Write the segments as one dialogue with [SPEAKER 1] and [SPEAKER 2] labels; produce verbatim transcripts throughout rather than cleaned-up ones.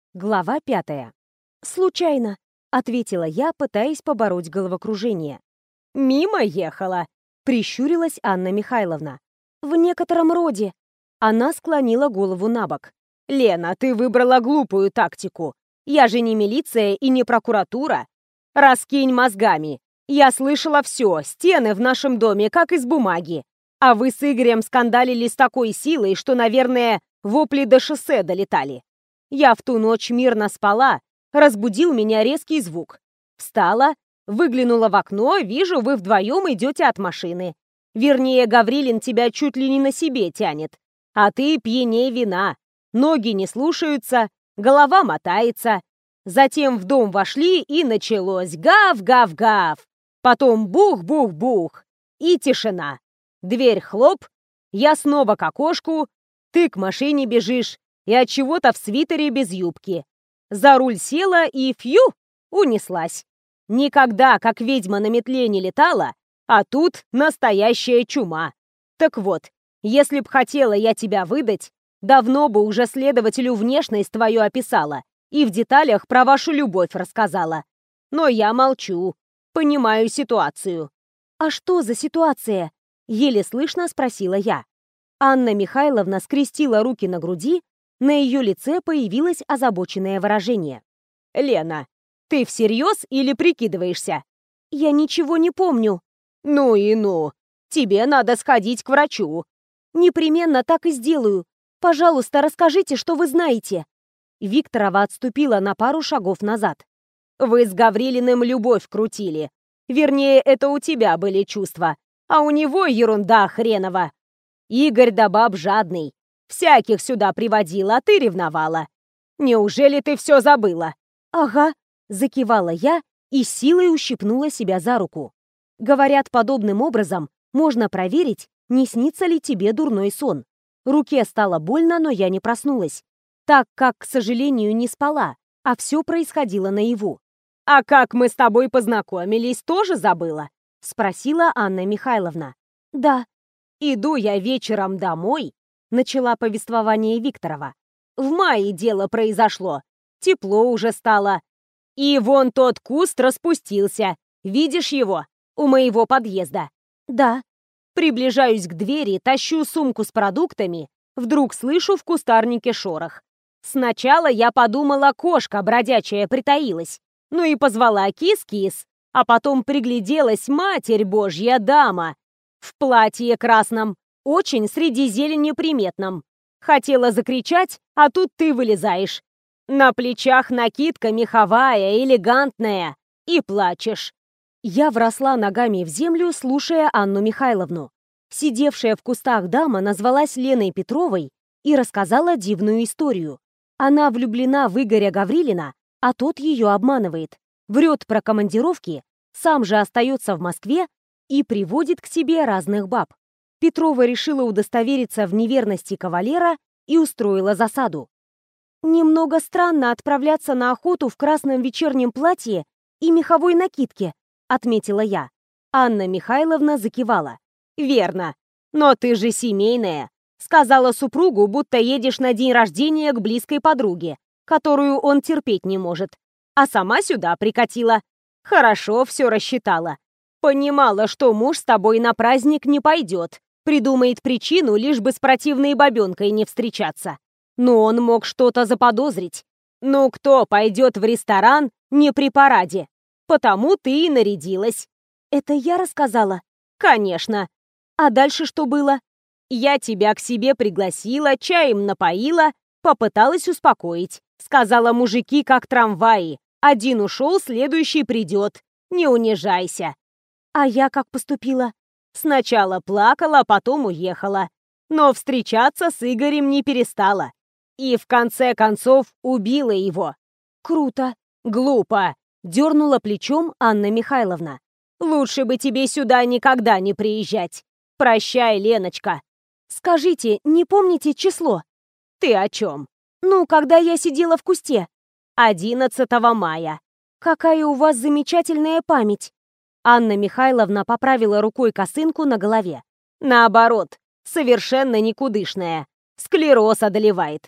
[SPEAKER 1] Глава пятая. «Случайно», — ответила я, пытаясь побороть головокружение. «Мимо ехала», — прищурилась Анна Михайловна. «В некотором роде». Она склонила голову на бок. «Лена, ты выбрала глупую тактику. Я же не милиция и не прокуратура. Раскинь мозгами. Я слышала все, стены в нашем доме как из бумаги. А вы с Игорем скандалили с такой силой, что, наверное, вопли до шоссе долетали. Я в ту ночь мирно спала, разбудил меня резкий звук. Встала, выглянула в окно, вижу, вы вдвоем идете от машины. Вернее, Гаврилин тебя чуть ли не на себе тянет. А ты пьяней вина. Ноги не слушаются, голова мотается. Затем в дом вошли, и началось гав-гав-гав. Потом бух-бух-бух. И тишина. Дверь хлоп, я снова к окошку, ты к машине бежишь, и от чего-то в свитере без юбки. За руль села и фью, унеслась. Никогда, как ведьма, на метле не летала, а тут настоящая чума. Так вот, если б хотела я тебя выдать, давно бы уже следователю внешность твою описала и в деталях про вашу любовь рассказала. Но я молчу, понимаю ситуацию». «А что за ситуация?» — еле слышно спросила я. Анна Михайловна скрестила руки на груди, на ее лице появилось озабоченное выражение. «Лена, ты всерьез или прикидываешься?» «Я ничего не помню». «Ну и ну! Тебе надо сходить к врачу». «Непременно так и сделаю. Пожалуйста, расскажите, что вы знаете». Викторова отступила на пару шагов назад. «Вы с Гаврилиным любовь крутили. Вернее, это у тебя были чувства, а у него ерунда хренова. Игорь да баб жадный. Всяких сюда приводил, а ты ревновала. Неужели ты все забыла?» «Ага», — закивала я и силой ущипнула себя за руку. Говорят, подобным образом можно проверить, не снится ли тебе дурной сон. Руке стало больно, но я не проснулась, так как, к сожалению, не спала, а все происходило наяву. «А как мы с тобой познакомились, тоже забыла?» — спросила Анна Михайловна. «Да». «Иду я вечером домой», — начала повествование Викторова. «В мае дело произошло. Тепло уже стало. И вон тот куст распустился. Видишь его? У моего подъезда». «Да». Приближаюсь к двери, тащу сумку с продуктами. Вдруг слышу в кустарнике шорох. Сначала я подумала, кошка бродячая притаилась. Ну и позвала кис-кис. А потом пригляделась, Матерь Божья дама. В платье красном, очень среди зелени приметном. Хотела закричать, а тут ты вылезаешь. На плечах накидка меховая, элегантная. И плачешь. Я вросла ногами в землю, слушая Анну Михайловну. Сидевшая в кустах дама назвалась Леной Петровой и рассказала дивную историю. Она влюблена в Игоря Гаврилина, а тот ее обманывает. Врет про командировки, сам же остается в Москве и приводит к себе разных баб. Петрова решила удостовериться в неверности кавалера и устроила засаду. «Немного странно отправляться на охоту в красном вечернем платье и меховой накидке», — отметила я. Анна Михайловна закивала. «Верно. Но ты же семейная. Сказала супругу, будто едешь на день рождения к близкой подруге, которую он терпеть не может. А сама сюда прикатила. Хорошо все рассчитала. Понимала, что муж с тобой на праздник не пойдет. Придумает причину, лишь бы с противной бабенкой не встречаться. Но он мог что-то заподозрить. Ну кто пойдет в ресторан не при параде? Потому ты и нарядилась». «Это я рассказала?» «Конечно. А дальше что было?» «Я тебя к себе пригласила, чаем напоила, попыталась успокоить. Сказала, мужики как трамваи. Один ушел, следующий придет. Не унижайся». «А я как поступила?» «Сначала плакала, потом уехала. Но встречаться с Игорем не перестала. И в конце концов убила его». «Круто». «Глупо», — дернула плечом Анна Михайловна. «Лучше бы тебе сюда никогда не приезжать. Прощай, Леночка». «Скажите, не помните число?» «Ты о чем?» «Ну, когда я сидела в кусте». «Одиннадцатого мая». «Какая у вас замечательная память». Анна Михайловна поправила рукой косынку на голове. «Наоборот, совершенно никудышная. Склероз одолевает».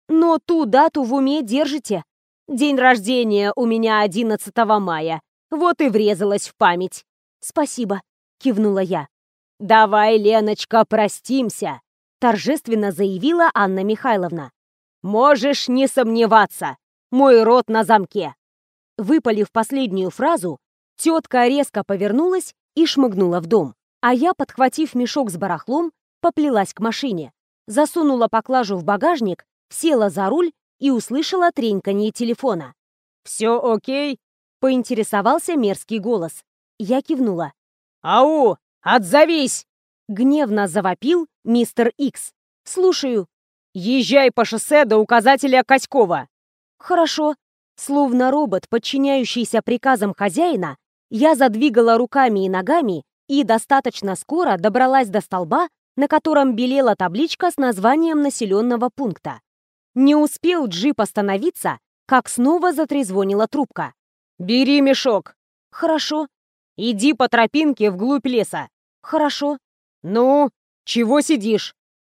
[SPEAKER 1] Но ту дату в уме держите. День рождения у меня одиннадцатого мая. Вот и врезалась в память. Спасибо, кивнула я. Давай, Леночка, простимся, торжественно заявила Анна Михайловна. Можешь не сомневаться, мой рот на замке. Выпалив последнюю фразу, тетка резко повернулась и шмыгнула в дом. А я, подхватив мешок с барахлом, поплелась к машине. Засунула поклажу в багажник, села за руль и услышала треньканье телефона. «Все окей?» — поинтересовался мерзкий голос. Я кивнула. «Ау, отзовись!» — гневно завопил мистер Икс. «Слушаю». «Езжай по шоссе до указателя Коськова». «Хорошо». Словно робот, подчиняющийся приказам хозяина, я задвигала руками и ногами и достаточно скоро добралась до столба, на котором белела табличка с названием населенного пункта. Не успел джип остановиться, как снова затрезвонила трубка. «Бери мешок». «Хорошо». «Иди по тропинке вглубь леса». «Хорошо». «Ну, чего сидишь?»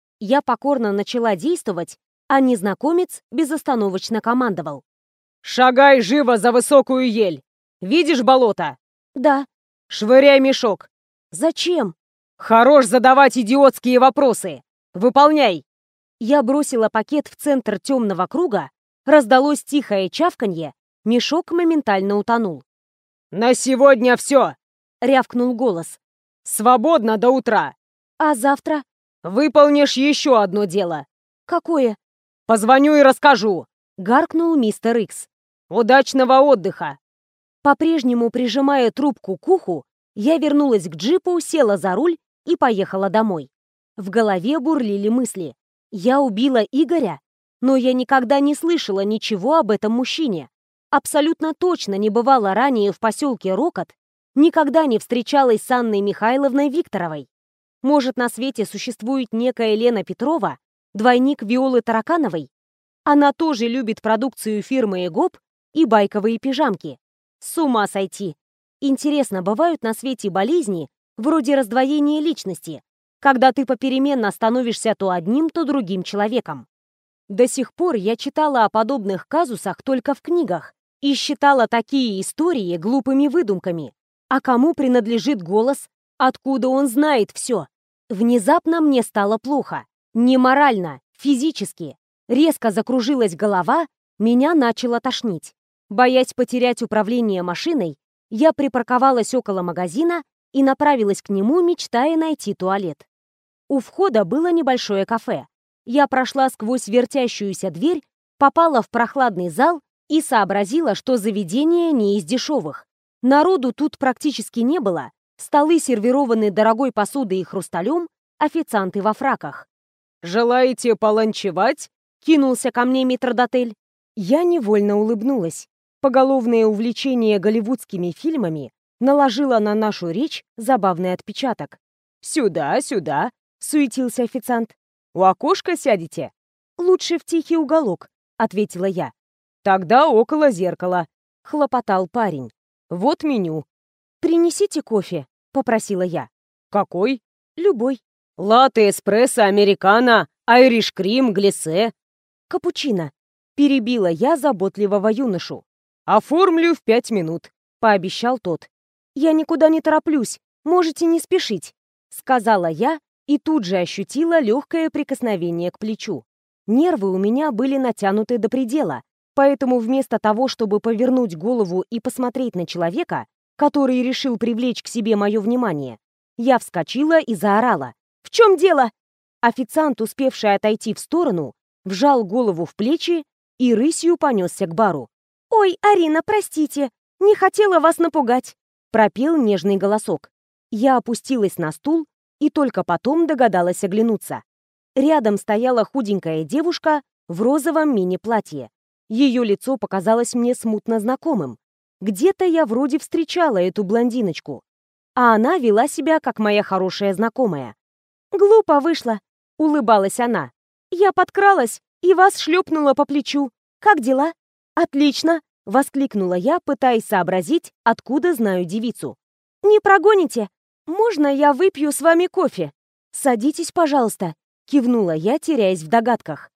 [SPEAKER 1] Я покорно начала действовать, а незнакомец безостановочно командовал. «Шагай живо за высокую ель! Видишь болото?» «Да». «Швыряй мешок». «Зачем?» «Хорош задавать идиотские вопросы! Выполняй!» Я бросила пакет в центр темного круга, раздалось тихое чавканье, мешок моментально утонул. «На сегодня все!» — рявкнул голос. «Свободно до утра!» «А завтра?» «Выполнишь еще одно дело». «Какое?» «Позвоню и расскажу», — гаркнул мистер Икс. «Удачного отдыха!» По-прежнему прижимая трубку к уху, я вернулась к джипу, села за руль и поехала домой. В голове бурлили мысли. Я убила Игоря? Но я никогда не слышала ничего об этом мужчине. Абсолютно точно не бывала ранее в поселке Рокот, никогда не встречалась с Анной Михайловной Викторовой. Может, на свете существует некая Лена Петрова, двойник Виолы Таракановой? Она тоже любит продукцию фирмы Эгоп и байковые пижамки. С ума сойти! Интересно, бывают на свете болезни, вроде раздвоения личности, когда ты попеременно становишься то одним, то другим человеком? До сих пор я читала о подобных казусах только в книгах и считала такие истории глупыми выдумками. А кому принадлежит голос? Откуда он знает все? Внезапно мне стало плохо. Не морально, физически. Резко закружилась голова, меня начало тошнить. Боясь потерять управление машиной, я припарковалась около магазина и направилась к нему, мечтая найти туалет. У входа было небольшое кафе. Я прошла сквозь вертящуюся дверь, попала в прохладный зал и сообразила, что заведение не из дешевых. Народу тут практически не было, столы сервированы дорогой посудой и хрусталем, официанты во фраках. «Желаете поланчевать?» — кинулся ко мне метрдотель. Я невольно улыбнулась. Поголовное увлечение голливудскими фильмами наложило на нашу речь забавный отпечаток. «Сюда, сюда!» — суетился официант. «У окошка сядете?» «Лучше в тихий уголок», — ответила я. «Тогда около зеркала», — хлопотал парень. «Вот меню». «Принесите кофе», — попросила я. «Какой?» «Любой». «Латте, эспрессо, американо, айриш крим, глиссе». «Капучино», — перебила я заботливого юношу. «Оформлю в пять минут», — пообещал тот. «Я никуда не тороплюсь, можете не спешить», — сказала я и тут же ощутила легкое прикосновение к плечу. Нервы у меня были натянуты до предела, поэтому вместо того, чтобы повернуть голову и посмотреть на человека, который решил привлечь к себе мое внимание, я вскочила и заорала. «В чем дело?» Официант, успевший отойти в сторону, вжал голову в плечи и рысью понесся к бару. «Ой, Арина, простите, не хотела вас напугать», — пропел нежный голосок. Я опустилась на стул и только потом догадалась оглянуться. Рядом стояла худенькая девушка в розовом мини-платье. Ее лицо показалось мне смутно знакомым. Где-то я вроде встречала эту блондиночку, а она вела себя как моя хорошая знакомая. «Глупо вышло», — улыбалась она. «Я подкралась и вас шлепнула по плечу. Как дела?» «Отлично!» — воскликнула я, пытаясь сообразить, откуда знаю девицу. «Не прогоните? Можно я выпью с вами кофе?» «Садитесь, пожалуйста», — кивнула я, теряясь в догадках.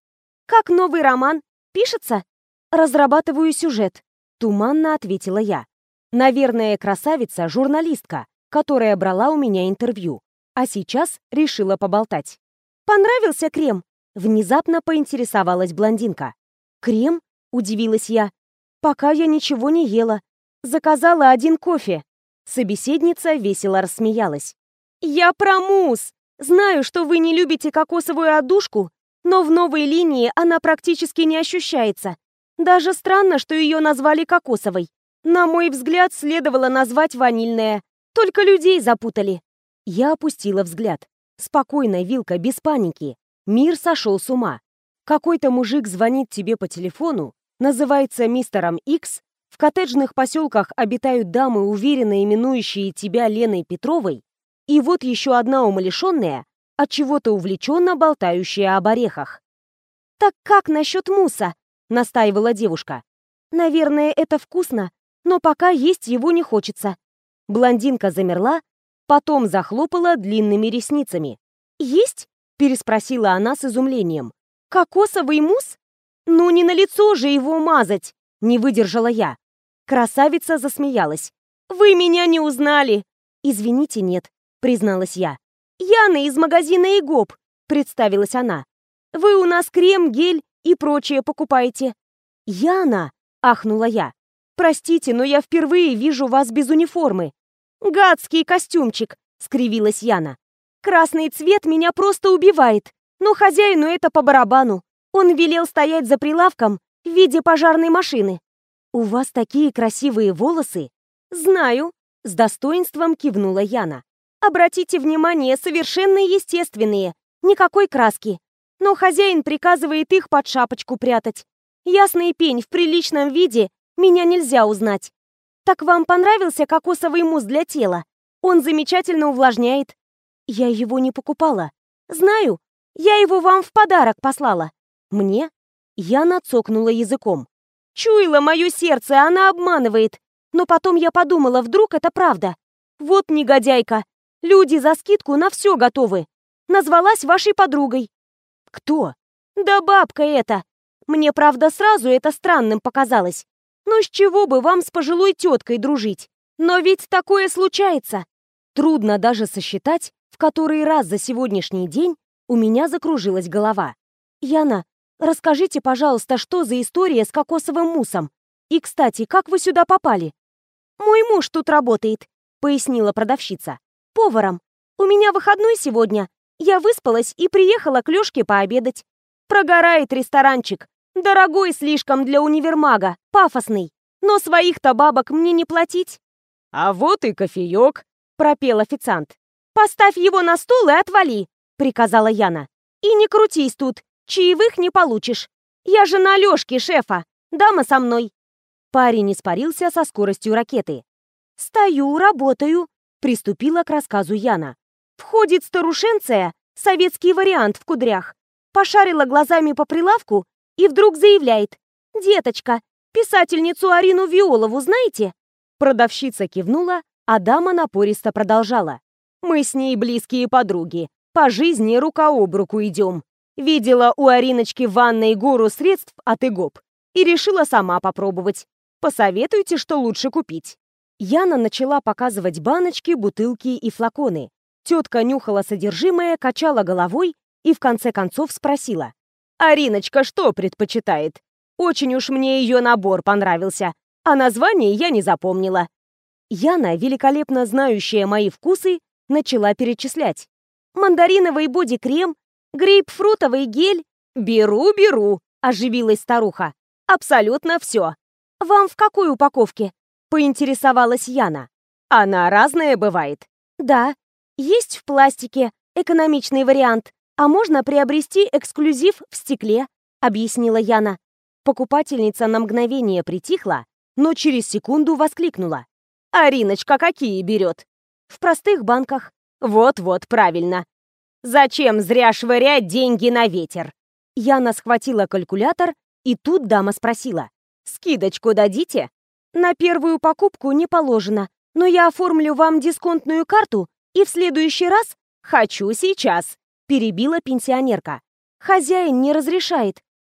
[SPEAKER 1] Как новый роман? Пишется? Разрабатываю сюжет. Туманно ответила я. Наверное, красавица — журналистка, которая брала у меня интервью, а сейчас решила поболтать. «Понравился крем?» Внезапно поинтересовалась блондинка. «Крем?» — удивилась я. «Пока я ничего не ела. Заказала один кофе». Собеседница весело рассмеялась. «Я про мусс! Знаю, что вы не любите кокосовую отдушку, но в новой линии она практически не ощущается. Даже странно, что ее назвали кокосовой. На мой взгляд, следовало назвать ванильная. Только людей запутали». Я опустила взгляд. Спокойно, Вилка, без паники. Мир сошел с ума. Какой-то мужик звонит тебе по телефону, называется мистером Икс, в коттеджных поселках обитают дамы, уверенно именующие тебя Леной Петровой, и вот еще одна умалишенная, от чего-то увлеченно болтающая об орехах. «Так как насчет мусса?» — настаивала девушка. «Наверное, это вкусно, но пока есть его не хочется». Блондинка замерла, потом захлопала длинными ресницами. «Есть?» — переспросила она с изумлением. «Кокосовый мусс? Ну не на лицо же его мазать!» — не выдержала я. Красавица засмеялась. «Вы меня не узнали!» «Извините, нет», — призналась я. «Яна из магазина Игоп», — представилась она. «Вы у нас крем, гель и прочее покупаете». «Яна!» — ахнула я. «Простите, но я впервые вижу вас без униформы». «Гадский костюмчик», — скривилась Яна. «Красный цвет меня просто убивает, но хозяину это по барабану. Он велел стоять за прилавком в виде пожарной машины». «У вас такие красивые волосы!» «Знаю», — с достоинством кивнула Яна. «Обратите внимание, совершенно естественные, никакой краски. Но хозяин приказывает их под шапочку прятать. Ясный пень, в приличном виде меня нельзя узнать. Так вам понравился кокосовый мусс для тела? Он замечательно увлажняет». «Я его не покупала». «Знаю, я его вам в подарок послала». «Мне?» Яна цокнула языком. «Чуяло мое сердце, она обманывает. Но потом я подумала, вдруг это правда. Вот негодяйка. Люди за скидку на все готовы. Назвалась вашей подругой». «Кто?» «Да бабка эта. Мне, правда, сразу это странным показалось. Ну с чего бы вам с пожилой теткой дружить? Но ведь такое случается». Трудно даже сосчитать, в который раз за сегодняшний день у меня закружилась голова. «Яна, расскажите, пожалуйста, что за история с кокосовым муссом? И, кстати, как вы сюда попали?» «Мой муж тут работает», — пояснила продавщица. «Поваром. У меня выходной сегодня. Я выспалась и приехала к Лёшке пообедать. Прогорает ресторанчик. Дорогой слишком для универмага, пафосный. Но своих-то бабок мне не платить». «А вот и кофеёк», — пропел официант. «Поставь его на стол и отвали», — приказала Яна. «И не крутись тут, чаевых не получишь. Я жена Лёшки, шефа. Дама со мной». Парень испарился со скоростью ракеты. «Стою, работаю», — приступила к рассказу Яна. «Входит старушенция, советский вариант в кудрях. Пошарила глазами по прилавку и вдруг заявляет: «Деточка, писательницу Арину Виолову знаете?» Продавщица кивнула, а дама напористо продолжала. «Мы с ней близкие подруги. По жизни рука об руку идем. Видела у Ариночки в ванной гору средств от Игоп и решила сама попробовать. Посоветуйте, что лучше купить». Яна начала показывать баночки, бутылки и флаконы. Тетка нюхала содержимое, качала головой и в конце концов спросила: «Ариночка что предпочитает? Очень уж мне ее набор понравился, а название я не запомнила». Яна, великолепно знающая мои вкусы, начала перечислять. «Мандариновый боди-крем, грейпфрутовый гель». «Беру, беру», — оживилась старуха. «Абсолютно все». «Вам в какой упаковке?» — поинтересовалась Яна. «Она разная бывает». «Да, есть в пластике, экономичный вариант, а можно приобрести эксклюзив в стекле», — объяснила Яна. Покупательница на мгновение притихла, но через секунду воскликнула. «Ариночка какие берет?» «В простых банках». «Вот-вот, правильно. Зачем зря швырять деньги на ветер?» Яна схватила калькулятор, и тут дама спросила: «Скидочку дадите?» «На первую покупку не положено, но я оформлю вам дисконтную карту, и в следующий раз...» «Хочу сейчас», — перебила пенсионерка. «Хозяин не разрешает.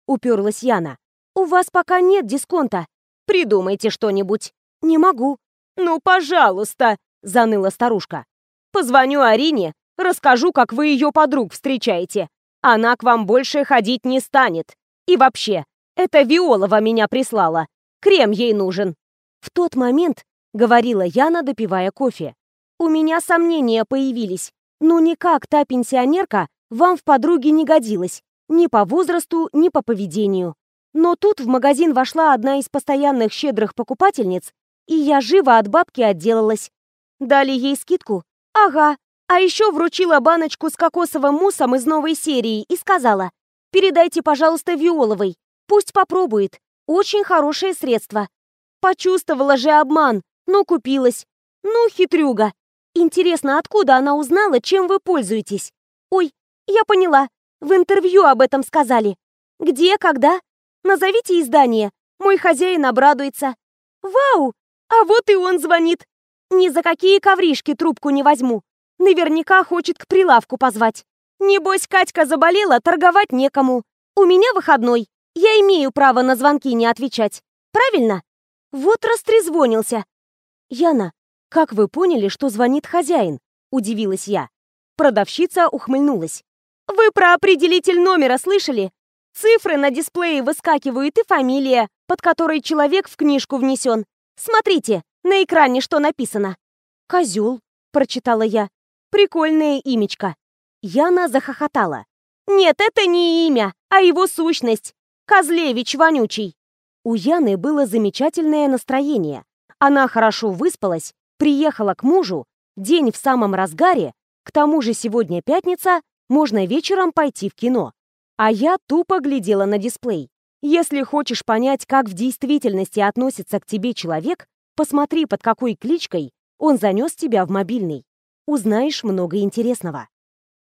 [SPEAKER 1] — уперлась Яна. «У вас пока нет дисконта. Придумайте что-нибудь». «Не могу». «Ну, пожалуйста», — заныла старушка. «Позвоню Арине, расскажу, как вы ее подруг встречаете. Она к вам больше ходить не станет. И вообще, это Виолова меня прислала. Крем ей нужен». «В тот момент», — говорила Яна, допивая кофе, «у меня сомнения появились. Ну никак та пенсионерка вам в подруге не годилась. Ни по возрасту, ни по поведению. Но тут в магазин вошла одна из постоянных щедрых покупательниц, и я живо от бабки отделалась. Дали ей скидку? Ага. А еще вручила баночку с кокосовым муссом из новой серии и сказала: «Передайте, пожалуйста, Виоловой. Пусть попробует. Очень хорошее средство». Почувствовала же обман, но купилась. Ну, хитрюга. Интересно, откуда она узнала, чем вы пользуетесь? Ой, я поняла. В интервью об этом сказали. Где, когда? Назовите издание. Мой хозяин обрадуется. Вау! А вот и он звонит. Ни за какие ковришки трубку не возьму. Наверняка хочет к прилавку позвать. Небось, Катька заболела, торговать некому. У меня выходной. Я имею право на звонки не отвечать. Правильно? Вот растрезвонился. Яна, как вы поняли, что звонит хозяин? Удивилась я. Продавщица ухмыльнулась. Вы про определитель номера слышали? Цифры на дисплее выскакивают и фамилия, под которой человек в книжку внесен. Смотрите, на экране что написано. «Козел», — прочитала я. «Прикольное имечко». Яна захохотала. «Нет, это не имя, а его сущность. Козлевич вонючий». У Яны было замечательное настроение. Она хорошо выспалась, приехала к мужу, день в самом разгаре, к тому же сегодня пятница, можно вечером пойти в кино. А я тупо глядела на дисплей. Если хочешь понять, как в действительности относится к тебе человек, посмотри, под какой кличкой он занес тебя в мобильный. Узнаешь много интересного.